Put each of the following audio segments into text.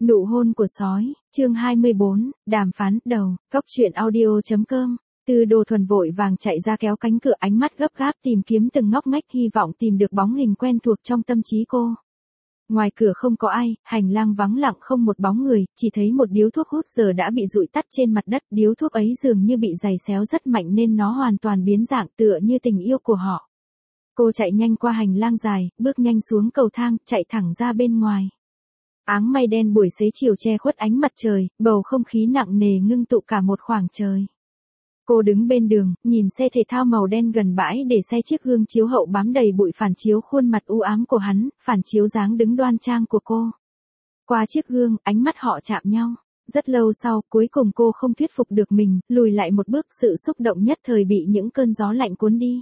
Nụ hôn của sói, chương 24, đàm phán, đầu, Cốc truyện audio.com. Tư Đồ Thuần vội vàng chạy ra kéo cánh cửa, ánh mắt gấp gáp tìm kiếm từng ngóc ngách, hy vọng tìm được bóng hình quen thuộc trong tâm trí cô. Ngoài cửa không có ai, hành lang vắng lặng không một bóng người, chỉ thấy một điếu thuốc hút giờ đã bị dụi tắt trên mặt đất. Điếu thuốc ấy dường như bị giày xéo rất mạnh nên nó hoàn toàn biến dạng, tựa như tình yêu của họ. Cô chạy nhanh qua hành lang dài, bước nhanh xuống cầu thang, chạy thẳng ra bên ngoài. Áng mây đen buổi xế chiều che khuất ánh mặt trời, bầu không khí nặng nề ngưng tụ cả một khoảng trời. Cô đứng bên đường, nhìn xe thể thao màu đen gần bãi để xe, chiếc gương chiếu hậu bám đầy bụi phản chiếu khuôn mặt u ám của hắn, phản chiếu dáng đứng đoan trang của cô. Qua chiếc gương, ánh mắt họ chạm nhau. Rất lâu sau, cuối cùng cô không thuyết phục được mình, lùi lại một bước, sự xúc động nhất thời bị những cơn gió lạnh cuốn đi.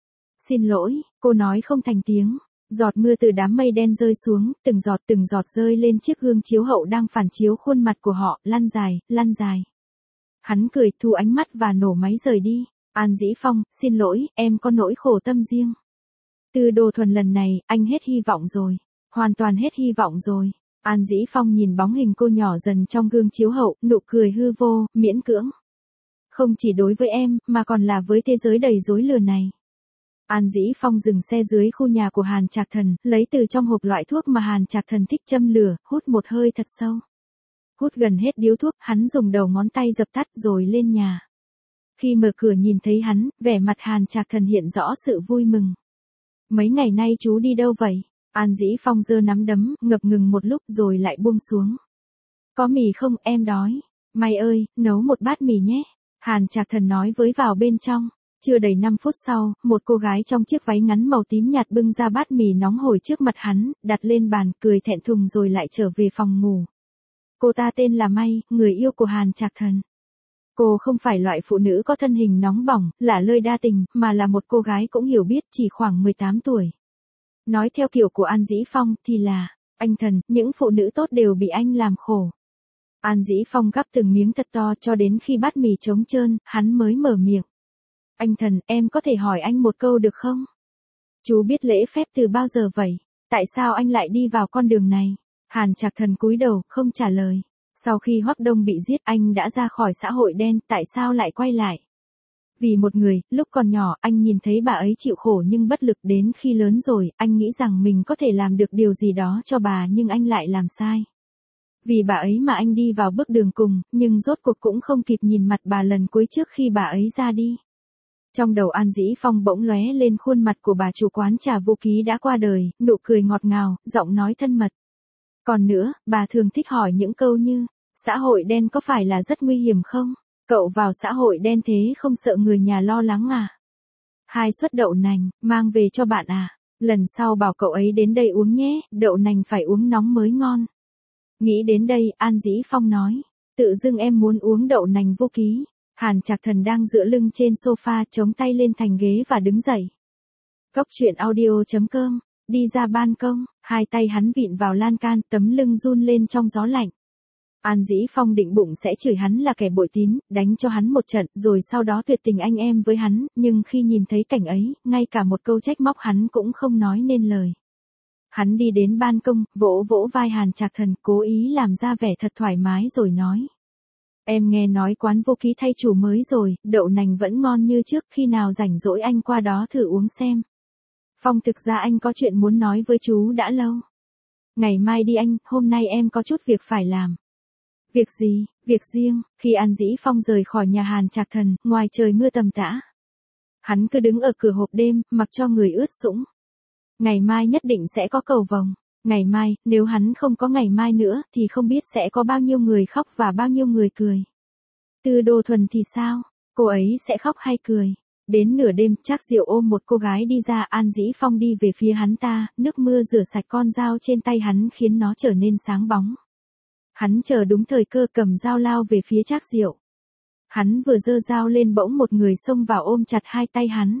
Xin lỗi, cô nói không thành tiếng. Giọt mưa từ đám mây đen rơi xuống, từng giọt rơi lên chiếc gương chiếu hậu đang phản chiếu khuôn mặt của họ, lăn dài, lăn dài. Hắn cười, thu ánh mắt và nổ máy rời đi. An Dĩ Phong, xin lỗi, em có nỗi khổ tâm riêng. Tư Đồ Thuần, lần này, anh hết hy vọng rồi. Hoàn toàn hết hy vọng rồi. An Dĩ Phong nhìn bóng hình cô nhỏ dần trong gương chiếu hậu, nụ cười hư vô, miễn cưỡng. Không chỉ đối với em, mà còn là với thế giới đầy rối lừa này. An Dĩ Phong dừng xe dưới khu nhà của Hàn Trạc Thần, lấy từ trong hộp loại thuốc mà Hàn Trạc Thần thích châm lửa, hút một hơi thật sâu. Hút gần hết điếu thuốc, hắn dùng đầu ngón tay dập tắt rồi lên nhà. Khi mở cửa nhìn thấy hắn, vẻ mặt Hàn Trạc Thần hiện rõ sự vui mừng. Mấy ngày nay chú đi đâu vậy? An Dĩ Phong giơ nắm đấm, ngập ngừng một lúc rồi lại buông xuống. Có mì không, em đói. May ơi, nấu một bát mì nhé. Hàn Trạc Thần nói với vào bên trong. Chưa đầy 5 phút sau, một cô gái trong chiếc váy ngắn màu tím nhạt bưng ra bát mì nóng hổi trước mặt hắn, đặt lên bàn, cười thẹn thùng rồi lại trở về phòng ngủ. Cô ta tên là May, người yêu của Hàn Trạc Thần. Cô không phải loại phụ nữ có thân hình nóng bỏng, lả lơi đa tình, mà là một cô gái cũng hiểu biết, chỉ khoảng 18 tuổi. Nói theo kiểu của An Dĩ Phong thì là, anh Thần, những phụ nữ tốt đều bị anh làm khổ. An Dĩ Phong gắp từng miếng thật to cho đến khi bát mì trống trơn, hắn mới mở miệng. Anh Thần, em có thể hỏi anh một câu được không? Chú biết lễ phép từ bao giờ vậy? Tại sao anh lại đi vào con đường này? Hàn Trạc Thần cúi đầu, không trả lời. Sau khi Hoắc Đông bị giết, anh đã ra khỏi xã hội đen, tại sao lại quay lại? Vì một người, lúc còn nhỏ, anh nhìn thấy bà ấy chịu khổ nhưng bất lực, đến khi lớn rồi, anh nghĩ rằng mình có thể làm được điều gì đó cho bà nhưng anh lại làm sai. Vì bà ấy mà anh đi vào bước đường cùng, nhưng rốt cuộc cũng không kịp nhìn mặt bà lần cuối trước khi bà ấy ra đi. Trong đầu An Dĩ Phong bỗng lóe lên khuôn mặt của bà chủ quán trà Vô Ký đã qua đời, nụ cười ngọt ngào, giọng nói thân mật. Còn nữa, bà thường thích hỏi những câu như, xã hội đen có phải là rất nguy hiểm không? Cậu vào xã hội đen thế không sợ người nhà lo lắng à? 2 suất đậu nành, mang về cho bạn à? Lần sau bảo cậu ấy đến đây uống nhé, đậu nành phải uống nóng mới ngon. Nghĩ đến đây, An Dĩ Phong nói, tự dưng em muốn uống đậu nành Vô Ký. Hàn Trạc Thần đang dựa lưng trên sofa, chống tay lên thành ghế và đứng dậy. Cốc truyện audio.com, đi ra ban công, 2 tay hắn vịn vào lan can, tấm lưng run lên trong gió lạnh. An Dĩ Phong định bụng sẽ chửi hắn là kẻ bội tín, đánh cho hắn một trận, rồi sau đó tuyệt tình anh em với hắn, nhưng khi nhìn thấy cảnh ấy, ngay cả một câu trách móc hắn cũng không nói nên lời. Hắn đi đến ban công, vỗ vỗ vai Hàn Trạc Thần, cố ý làm ra vẻ thật thoải mái rồi nói. Em nghe nói quán Vô Ký thay chủ mới rồi, đậu nành vẫn ngon như trước, khi nào rảnh rỗi anh qua đó thử uống xem. Phong, thực ra anh có chuyện muốn nói với chú đã lâu. Ngày mai đi anh, hôm nay em có chút việc phải làm. Việc gì? Việc riêng. Khi An Dĩ Phong rời khỏi nhà Hàn Trạc Thần, ngoài trời mưa tầm tã. Hắn cứ đứng ở cửa hộp đêm, mặc cho người ướt sũng. Ngày mai nhất định sẽ có cầu vồng. Ngày mai, nếu hắn không có ngày mai nữa, thì không biết sẽ có bao nhiêu người khóc và bao nhiêu người cười. Tư Đồ Thuần thì sao? Cô ấy sẽ khóc hay cười? Đến nửa đêm, Trác Diệu ôm một cô gái đi ra, An Dĩ Phong đi về phía hắn ta, nước mưa rửa sạch con dao trên tay hắn khiến nó trở nên sáng bóng. Hắn chờ đúng thời cơ, cầm dao lao về phía Trác Diệu. Hắn vừa giơ dao lên bỗng một người xông vào ôm chặt 2 tay hắn.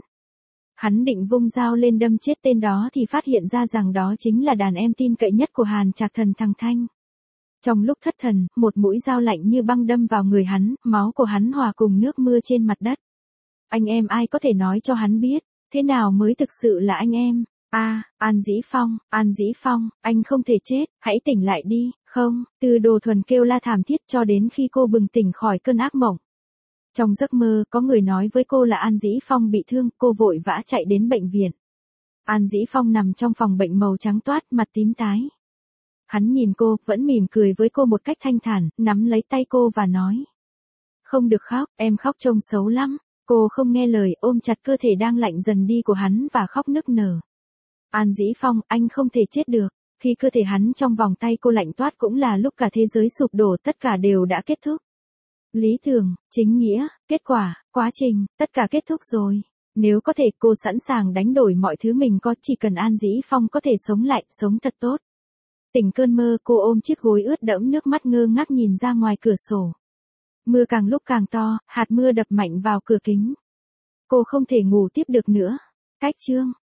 Hắn định vung dao lên đâm chết tên đó thì phát hiện ra rằng đó chính là đàn em tin cậy nhất của Hàn Trạc Thần, thằng Thanh. Trong lúc thất thần, một mũi dao lạnh như băng đâm vào người hắn, máu của hắn hòa cùng nước mưa trên mặt đất. Anh em ai có thể nói cho hắn biết, thế nào mới thực sự là anh em? An Dĩ Phong, anh không thể chết, hãy tỉnh lại đi, không, Từ Đồ Thuần kêu la thảm thiết cho đến khi cô bừng tỉnh khỏi cơn ác mộng. Trong giấc mơ, có người nói với cô là An Dĩ Phong bị thương, cô vội vã chạy đến bệnh viện. An Dĩ Phong nằm trong phòng bệnh màu trắng toát, mặt tím tái. Hắn nhìn cô, vẫn mỉm cười với cô một cách thanh thản, nắm lấy tay cô và nói. Không được khóc, em khóc trông xấu lắm. Cô không nghe lời, ôm chặt cơ thể đang lạnh dần đi của hắn và khóc nức nở. An Dĩ Phong, anh không thể chết được. Khi cơ thể hắn trong vòng tay cô lạnh toát cũng là lúc cả thế giới sụp đổ, tất cả đều đã kết thúc. Lý tưởng, chính nghĩa, kết quả, quá trình, tất cả kết thúc rồi. Nếu có thể, cô sẵn sàng đánh đổi mọi thứ mình có, chỉ cần An Dĩ Phong có thể sống lại, sống thật tốt. Tỉnh cơn mơ, cô ôm chiếc gối ướt đẫm nước mắt ngơ ngác nhìn ra ngoài cửa sổ. Mưa càng lúc càng to, hạt mưa đập mạnh vào cửa kính. Cô không thể ngủ tiếp được nữa. Cách chương